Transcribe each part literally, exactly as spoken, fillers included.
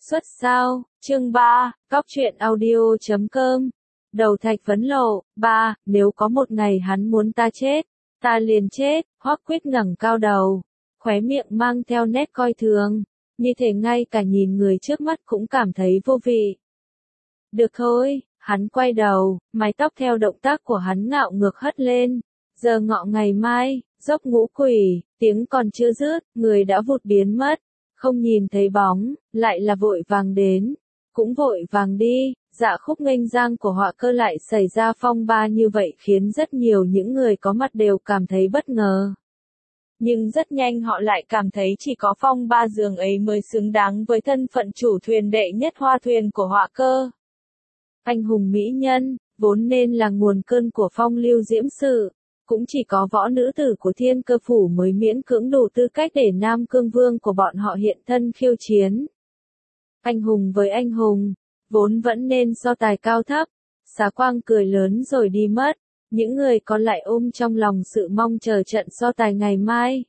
Xuất sao, chương ba, Góc truyện audio chấm com. Đầu thạch vấn lộ, ba, nếu có một ngày hắn muốn ta chết, ta liền chết. Hoắc Quyết ngẩng cao đầu, khóe miệng mang theo nét coi thường, như thể ngay cả nhìn người trước mắt cũng cảm thấy vô vị. Được thôi, hắn quay đầu, mái tóc theo động tác của hắn ngạo ngược hất lên. Giờ ngọ ngày mai, dốc ngũ quỷ, tiếng còn chưa dứt, người đã vụt biến mất. Không nhìn thấy bóng, lại là vội vàng đến, cũng vội vàng đi. Dạ khúc nghênh giang của Họa Cơ lại xảy ra phong ba như vậy khiến rất nhiều những người có mặt đều cảm thấy bất ngờ. Nhưng rất nhanh họ lại cảm thấy chỉ có phong ba giường ấy mới xứng đáng với thân phận chủ thuyền đệ nhất hoa thuyền của Họa Cơ. Anh hùng mỹ nhân, vốn nên là nguồn cơn của phong lưu diễm sự. Cũng chỉ có võ nữ tử của Thiên Cơ Phủ mới miễn cưỡng đủ tư cách để Nam Cương Vương của bọn họ hiện thân khiêu chiến. Anh hùng với anh hùng, vốn vẫn nên so tài cao thấp. Xá Quang cười lớn rồi đi mất, những người còn lại ôm trong lòng sự mong chờ trận so tài ngày mai.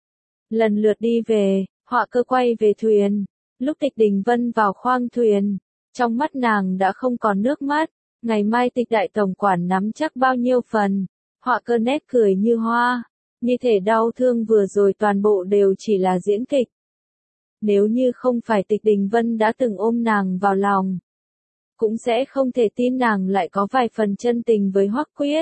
Lần lượt đi về, Họa Cơ quay về thuyền, lúc Tịch Đình Vân vào khoang thuyền, trong mắt nàng đã không còn nước mắt. Ngày mai Tịch đại tổng quản nắm chắc bao nhiêu phần. Họa Cơ nét cười như hoa, như thể đau thương vừa rồi toàn bộ đều chỉ là diễn kịch. Nếu như không phải Tịch Đình Vân đã từng ôm nàng vào lòng, cũng sẽ không thể tin nàng lại có vài phần chân tình với Hoắc Quyết.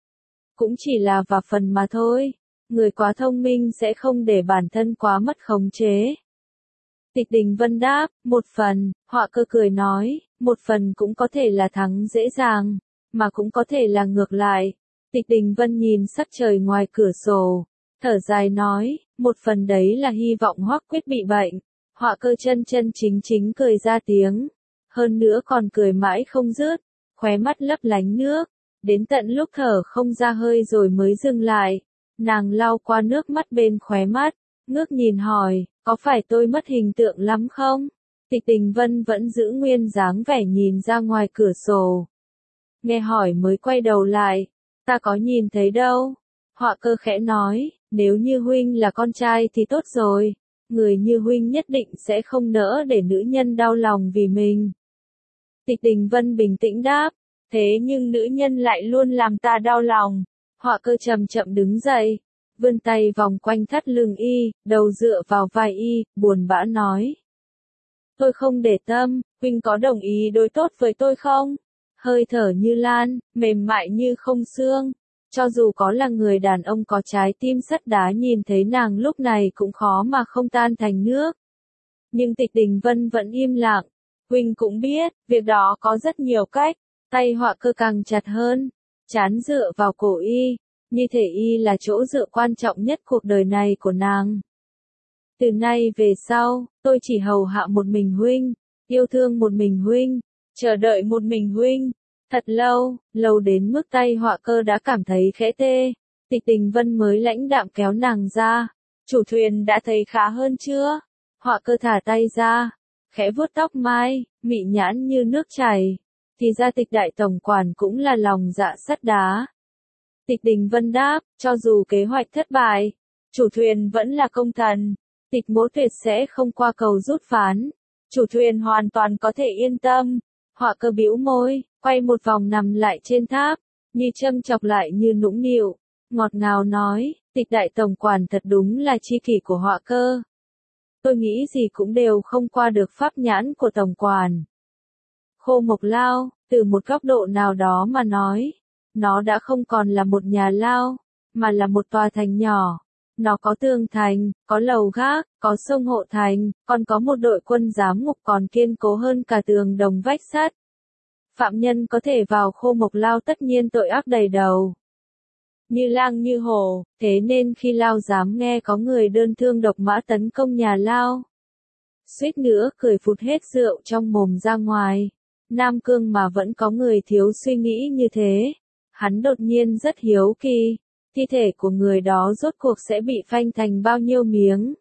Cũng chỉ là vài phần mà thôi, người quá thông minh sẽ không để bản thân quá mất khống chế. Tịch Đình Vân đáp, một phần. Họa Cơ cười nói, một phần cũng có thể là thắng dễ dàng, mà cũng có thể là ngược lại. Tịch Đình Vân nhìn sắc trời ngoài cửa sổ, thở dài nói, một phần đấy là hy vọng Hoắc Quyết bị bệnh. Họa Cơ chân chân chính chính cười ra tiếng, hơn nữa còn cười mãi không dứt, khóe mắt lấp lánh nước, đến tận lúc thở không ra hơi rồi mới dừng lại. Nàng lau qua nước mắt bên khóe mắt, ngước nhìn hỏi, có phải tôi mất hình tượng lắm không? Tịch Đình Vân vẫn giữ nguyên dáng vẻ nhìn ra ngoài cửa sổ. Nghe hỏi mới quay đầu lại. Ta có nhìn thấy đâu. Họa Cơ khẽ nói, nếu như huynh là con trai thì tốt rồi. Người như huynh nhất định sẽ không nỡ để nữ nhân đau lòng vì mình. Tịch Đình Vân bình tĩnh đáp, thế nhưng nữ nhân lại luôn làm ta đau lòng. Họa Cơ chậm chậm đứng dậy, vươn tay vòng quanh thắt lưng y, đầu dựa vào vai y, buồn bã nói. Tôi không để tâm, huynh có đồng ý đối tốt với tôi không? Hơi thở như lan, mềm mại như không xương. Cho dù có là người đàn ông có trái tim sắt đá nhìn thấy nàng lúc này cũng khó mà không tan thành nước. Nhưng Tịch Đình Vân vẫn im lặng. Huynh cũng biết, việc đó có rất nhiều cách. Tay Họa Cơ càng chặt hơn, trán dựa vào cổ y, như thể y là chỗ dựa quan trọng nhất cuộc đời này của nàng. Từ nay về sau, tôi chỉ hầu hạ một mình huynh, yêu thương một mình huynh, chờ đợi một mình huynh. Thật lâu, lâu đến mức tay Họa Cơ đã cảm thấy khẽ tê. Tịch Đình Vân mới lãnh đạm kéo nàng ra. Chủ thuyền đã thấy khá hơn chưa? Họa Cơ thả tay ra, khẽ vuốt tóc mai, mị nhãn như nước chảy. Thì ra Tịch đại tổng quản cũng là lòng dạ sắt đá. Tịch Đình Vân đáp, cho dù kế hoạch thất bại, chủ thuyền vẫn là công thần. Tịch Mỗ tuyệt sẽ không qua cầu rút ván. Chủ thuyền hoàn toàn có thể yên tâm. Họa Cơ bĩu môi, quay một vòng nằm lại trên tháp, như châm chọc lại như nũng nịu, ngọt ngào nói, Tịch đại tổng quản thật đúng là tri kỷ của Họa Cơ. Tôi nghĩ gì cũng đều không qua được pháp nhãn của tổng quản. Khô Mộc Lao, từ một góc độ nào đó mà nói, nó đã không còn là một nhà lao, mà là một tòa thành nhỏ. Nó có tường thành, có lầu gác, có sông hộ thành, còn có một đội quân giám ngục còn kiên cố hơn cả tường đồng vách sắt. Phạm nhân có thể vào Khô Mộc Lao tất nhiên tội ác đầy đầu. Như lang như hổ, thế nên khi Lao giám nghe có người đơn thương độc mã tấn công nhà Lao, suýt nữa cười phụt hết rượu trong mồm ra ngoài. Nam Cương mà vẫn có người thiếu suy nghĩ như thế. Hắn đột nhiên rất hiếu kỳ. Thi thể của người đó rốt cuộc sẽ bị phanh thành bao nhiêu miếng.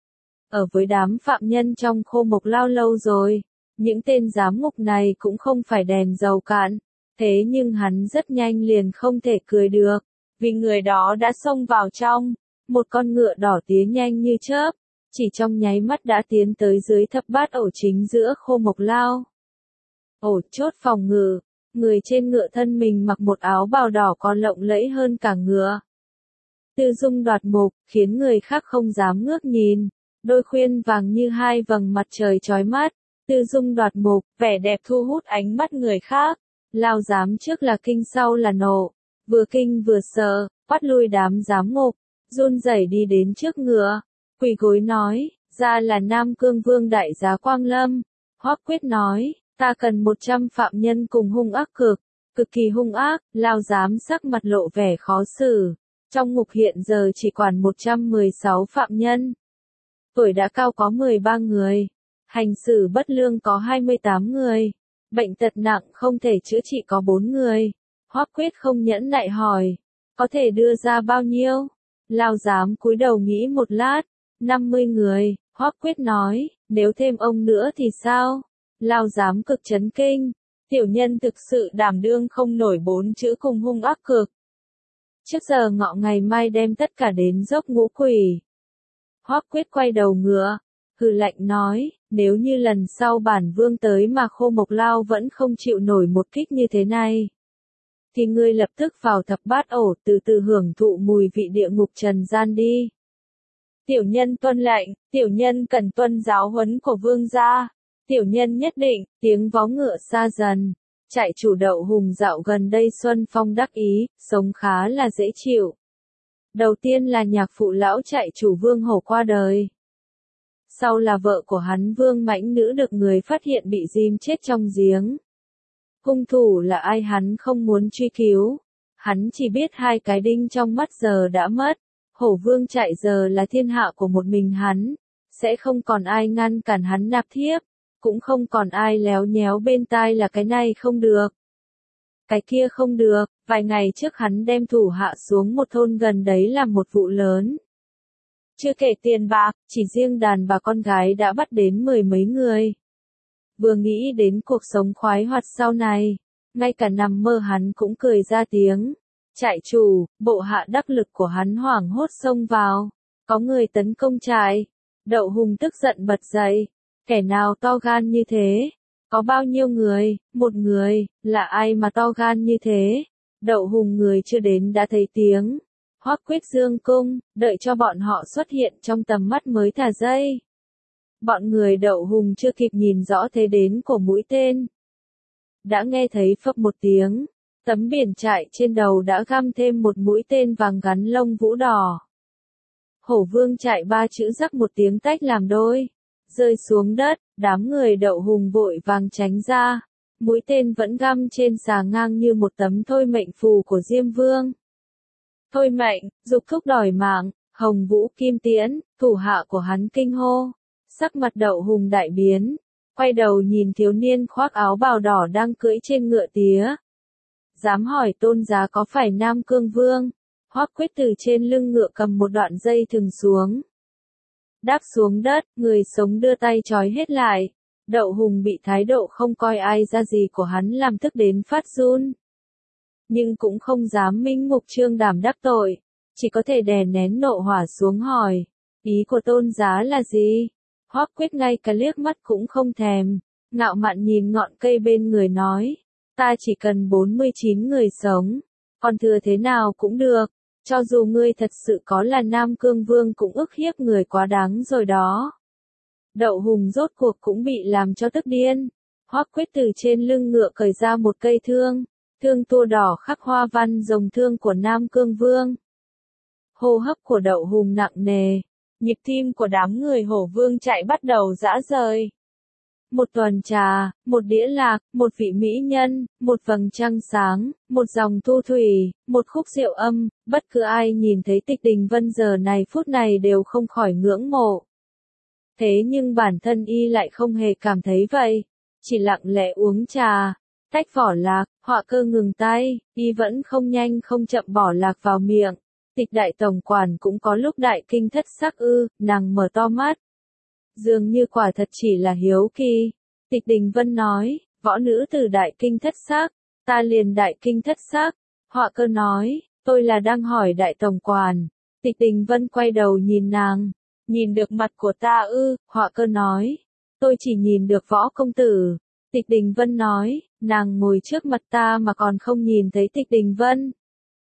Ở với đám phạm nhân trong Khô Mộc Lao lâu rồi, những tên giám ngục này cũng không phải đèn dầu cạn, thế nhưng hắn rất nhanh liền không thể cười được, vì người đó đã xông vào trong, một con ngựa đỏ tía nhanh như chớp, chỉ trong nháy mắt đã tiến tới dưới thập bát ổ chính giữa khô mộc lao. Ổ chốt phòng ngự, người trên ngựa thân mình mặc một áo bào đỏ còn lộng lẫy hơn cả ngựa. Tư dung đoạt mục, khiến người khác không dám ngước nhìn, đôi khuyên vàng như hai vầng mặt trời chói mắt, tư dung đoạt mục, vẻ đẹp thu hút ánh mắt người khác. Lao giám trước là kinh sau là nộ, vừa kinh vừa sợ, bắt lui đám giám ngục, run rẩy đi đến trước ngựa, quỳ gối nói, ra là Nam Cương Vương đại giá Quang Lâm. Hoắc Quyết nói, ta cần một trăm phạm nhân cùng hung ác cực, cực kỳ hung ác. Lao giám sắc mặt lộ vẻ khó xử, trong ngục hiện giờ chỉ quản một trăm mười sáu phạm nhân. Tuổi đã cao có mười ba người, hành xử bất lương có hai mươi tám người. Bệnh tật nặng không thể chữa trị có bốn người. Hoắc Quyết không nhẫn nại hỏi, có thể đưa ra bao nhiêu? Lao giám cúi đầu nghĩ một lát, năm mươi người. Hoắc Quyết nói, nếu thêm ông nữa thì sao? Lao giám cực chấn kinh, tiểu nhân thực sự đảm đương không nổi bốn chữ cùng hung ác cực. Trước giờ ngọ ngày mai đem tất cả đến dốc Ngũ Quỷ. Hoắc Quyết quay đầu ngựa, hừ lạnh nói, nếu như lần sau bản vương tới mà khô mộc lao vẫn không chịu nổi một kích như thế này, thì ngươi lập tức vào thập bát ổ từ từ hưởng thụ mùi vị địa ngục trần gian đi. Tiểu nhân tuân lệnh, tiểu nhân cần tuân giáo huấn của vương gia, tiểu nhân nhất định. Tiếng vó ngựa xa dần, trại chủ Đậu Hùng dạo gần đây xuân phong đắc ý, sống khá là dễ chịu. Đầu tiên là nhạc phụ lão trại chủ Vương Hổ qua đời. Sau là vợ của hắn Vương Mãnh Nữ được người phát hiện bị dim chết trong giếng. Hung thủ là ai hắn không muốn truy cứu. Hắn chỉ biết hai cái đinh trong mắt giờ đã mất. Hổ Vương trại giờ là thiên hạ của một mình hắn. Sẽ không còn ai ngăn cản hắn nạp thiếp. Cũng không còn ai léo nhéo bên tai là cái này không được, cái kia không được. Vài ngày trước hắn đem thủ hạ xuống một thôn gần đấy làm một vụ lớn. Chưa kể tiền bạc, chỉ riêng đàn bà con gái đã bắt đến mười mấy người. Vừa nghĩ đến cuộc sống khoái hoạt sau này, ngay cả nằm mơ hắn cũng cười ra tiếng. Trại chủ, bộ hạ đắc lực của hắn hoảng hốt xông vào. Có người tấn công trại. Đậu Hùng tức giận bật dậy. Kẻ nào to gan như thế? Có bao nhiêu người? Một người. Là ai mà to gan như thế? Đậu Hùng người chưa đến đã thấy tiếng. Hoắc Quyết dương cung, đợi cho bọn họ xuất hiện trong tầm mắt mới thả dây. Bọn người Đậu Hùng chưa kịp nhìn rõ thế đến của mũi tên. Đã nghe thấy phập một tiếng, tấm biển trại trên đầu đã găm thêm một mũi tên vàng gắn lông vũ đỏ. Hổ Vương trại ba chữ rắc một tiếng tách làm đôi, rơi xuống đất, đám người Đậu Hùng vội vàng tránh ra. Mũi tên vẫn găm trên xà ngang như một tấm thôi mệnh phù của Diêm Vương. Thôi mệnh, dục thúc đòi mạng, Hồng Vũ Kim Tiễn, thủ hạ của hắn kinh hô. Sắc mặt Đậu Hùng đại biến, quay đầu nhìn thiếu niên khoác áo bào đỏ đang cưỡi trên ngựa tía. Dám hỏi tôn giá có phải Nam Cương Vương? Hoắc Quyết từ trên lưng ngựa cầm một đoạn dây thừng xuống. Đáp xuống đất, người sống đưa tay trói hết lại. Đậu Hùng bị thái độ không coi ai ra gì của hắn làm tức đến phát run. Nhưng cũng không dám minh mục trương đảm đắc tội, chỉ có thể đè nén nộ hỏa xuống hỏi, ý của tôn giá là gì? Hoắc Quyết ngay cả liếc mắt cũng không thèm, ngạo mạn nhìn ngọn cây bên người nói, ta chỉ cần bốn mươi chín người sống, còn thừa thế nào cũng được, cho dù ngươi thật sự có là Nam Cương Vương cũng ức hiếp người quá đáng rồi đó. Đậu Hùng rốt cuộc cũng bị làm cho tức điên. Hoắc Quyết từ trên lưng ngựa cởi ra một cây thương, thương tua đỏ khắc hoa văn rồng thương của Nam Cương Vương. Hô hấp của Đậu Hùng nặng nề, nhịp tim của đám người Hổ Vương chạy bắt đầu rã rời. Một tuần trà, một đĩa lạc, một vị mỹ nhân, một vầng trăng sáng, một dòng thu thủy, một khúc rượu âm, bất cứ ai nhìn thấy Tịch Đình Vân giờ này phút này đều không khỏi ngưỡng mộ. Thế nhưng bản thân y lại không hề cảm thấy vậy, chỉ lặng lẽ uống trà, tách vỏ lạc, họa cơ ngừng tay, y vẫn không nhanh không chậm bỏ lạc vào miệng. Tịch đại tổng quản cũng có lúc đại kinh thất sắc ư, nàng mở to mắt. Dường như quả thật chỉ là hiếu kỳ. Tịch Đình Vân nói, võ nữ từ đại kinh thất sắc, ta liền đại kinh thất sắc. Họa cơ nói, tôi là đang hỏi đại tổng quản. Tịch Đình Vân quay đầu nhìn nàng, Nhìn được mặt của ta ư, họa cơ nói. Tôi chỉ nhìn được Võ công tử. Tịch Đình Vân nói, nàng ngồi trước mặt ta mà còn không nhìn thấy Tịch Đình Vân.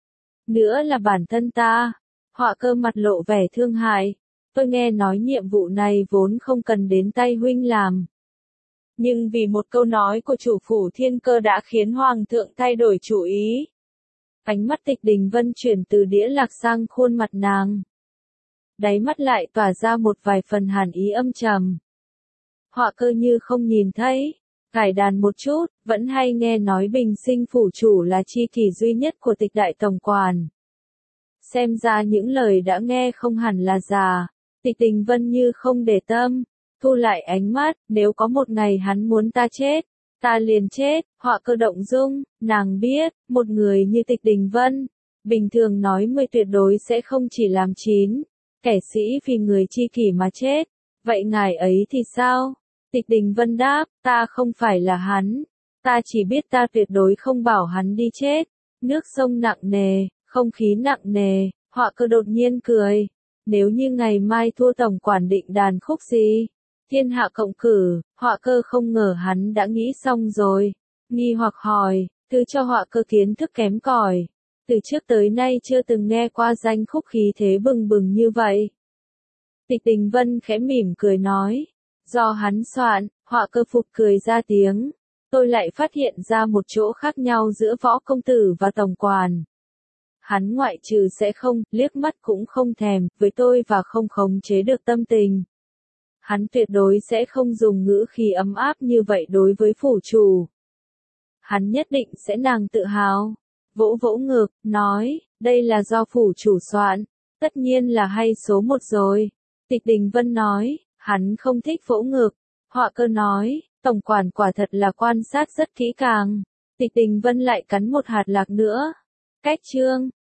Nữa là bản thân ta. Họa cơ mặt lộ vẻ thương hại. Tôi nghe nói nhiệm vụ này vốn không cần đến tay huynh làm. Nhưng vì một câu nói của chủ phủ Thiên Cơ đã khiến Hoàng thượng thay đổi chủ ý. Ánh mắt Tịch Đình Vân chuyển từ đĩa lạc sang khuôn mặt nàng. Đáy mắt lại tỏa ra một vài phần hàn ý âm trầm. Họa cơ như không nhìn thấy. Cải đàn một chút, vẫn hay nghe nói Bình Sinh phủ chủ là chi kỷ duy nhất của Tịch đại tổng quản. Xem ra những lời đã nghe không hẳn là giả. Tịch Đình Vân như không để tâm, thu lại ánh mắt, nếu có một ngày hắn muốn ta chết, ta liền chết. Họa cơ động dung, nàng biết, một người như Tịch Đình Vân, bình thường nói mười tuyệt đối sẽ không chỉ làm chín, kẻ sĩ vì người chi kỷ mà chết. Vậy ngài ấy thì sao? Tịch Đình Vân đáp, ta không phải là hắn, ta chỉ biết ta tuyệt đối không bảo hắn đi chết. Nước sông nặng nề, không khí nặng nề, họa cơ đột nhiên cười. Nếu như ngày mai thua tổng quản định đàn khúc gì? Thiên hạ cộng cử, họa cơ không ngờ hắn đã nghĩ xong rồi. Nghi hoặc hỏi, thứ cho họa cơ kiến thức kém cỏi. Từ trước tới nay chưa từng nghe qua danh khúc khí thế bừng bừng như vậy. Tịch Đình Vân khẽ mỉm cười nói. Do hắn soạn, họa cơ phục cười ra tiếng. Tôi lại phát hiện ra một chỗ khác nhau giữa Võ công tử và tổng quản. Hắn ngoại trừ sẽ không, liếc mắt cũng không thèm, với tôi và không khống chế được tâm tình. Hắn tuyệt đối sẽ không dùng ngữ khí ấm áp như vậy đối với phủ chủ. Hắn nhất định sẽ nàng tự hào. Vỗ vỗ ngực, nói, đây là do phủ chủ soạn, tất nhiên là hay số một rồi. Tịch Đình Vân nói, hắn không thích vỗ ngực. Họa cơ nói, tổng quản quả thật là quan sát rất kỹ càng. Tịch Đình Vân lại cắn một hạt lạc nữa. Cách chương